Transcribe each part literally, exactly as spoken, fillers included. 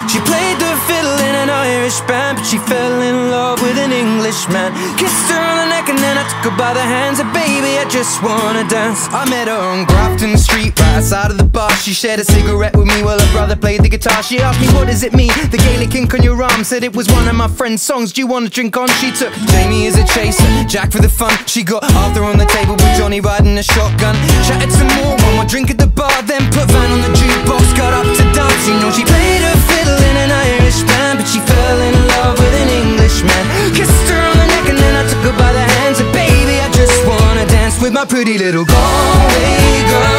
She played the fiddle in an Irish band, but she fell in love with an Englishman. Kissed her on the neck and then I took her by the hands, and baby, I just wanna dance. I met her on Grafton Street, right outside of the bar. She shared a cigarette with me while her brother played the guitar. She asked me, what does it mean, the Gaelic ink on your arm? Said it was one of my friend's songs, do you want to drink on? She took Jamie as a chaser, Jack for the fun. She got Arthur on the table with Johnny riding a shotgun. Chatted some more, one more drink at the bar, then put Van on the jukebox, got up to dance. You know she played her fiddle in an Irish band, but she fell in love with an Englishman. Kissed her on the neck and then I took her by the hands, and baby, I just wanna dance with my pretty little Galway girl.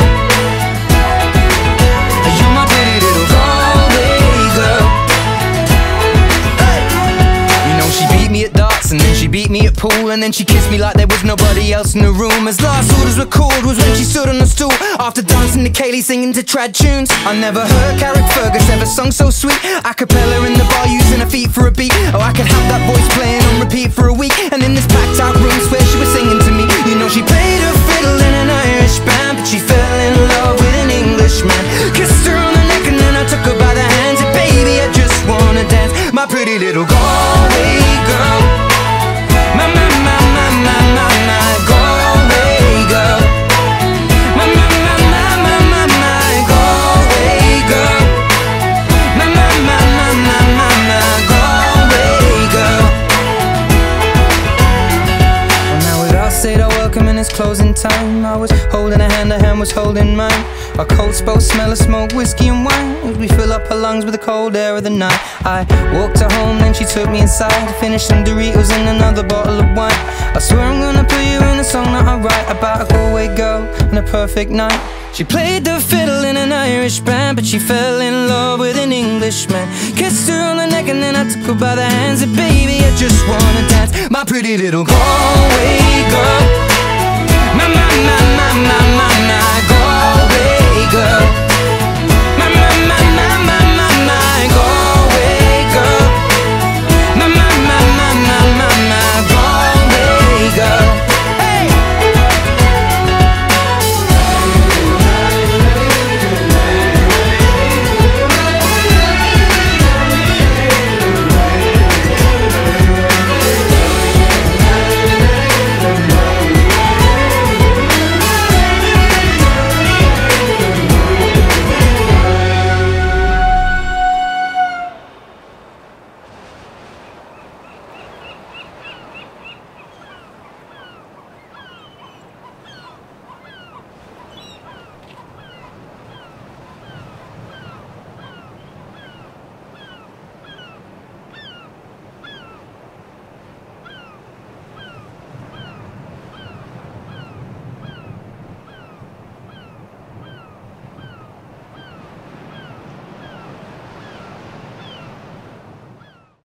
You're my pretty little Galway girl. Hey. You know she beat me at darts and then she beat me at pool, and then she kissed me like there was nobody else in the room. As last orders were called was when she stood on the stool, after dancing to Kaylee singing to trad tunes. I never heard Carrick Fergus ever sung so sweet. A cappella in the bar using her feet for a beat. Oh, I could have that voice playing on repeat for a week. And in this packed out room where she was singing to me. You know she played her fiddle in an Irish band, but she fell in love with an Englishman. Kissed her on the neck and then I took her by the hands, and baby, I just wanna dance. My pretty little Galway girl. My, my, my, my, my, my, my Galway girl. My, my, my, my, my, my, my Galway girl. My, my, my, my, my, my, my Galway girl. Well, now we've all said our welcome and it's closing time. I was holding her hand, her hand was holding mine. Our coats both smell of smoke, whiskey and wine, as we fill up her lungs with the cold air of the night. I walked her home, then she took me inside to finish some Doritos and another bottle of wine. I swear I'm gonna put you in a song that I write about a Galway girl and a perfect night. She played the fiddle in an Irish band, but she fell in love with an Englishman. Kissed her on the neck and then I took her by the hands, and baby, I just wanna dance. My pretty little Galway girl. My, my, my, my, my, my, my Galway girl.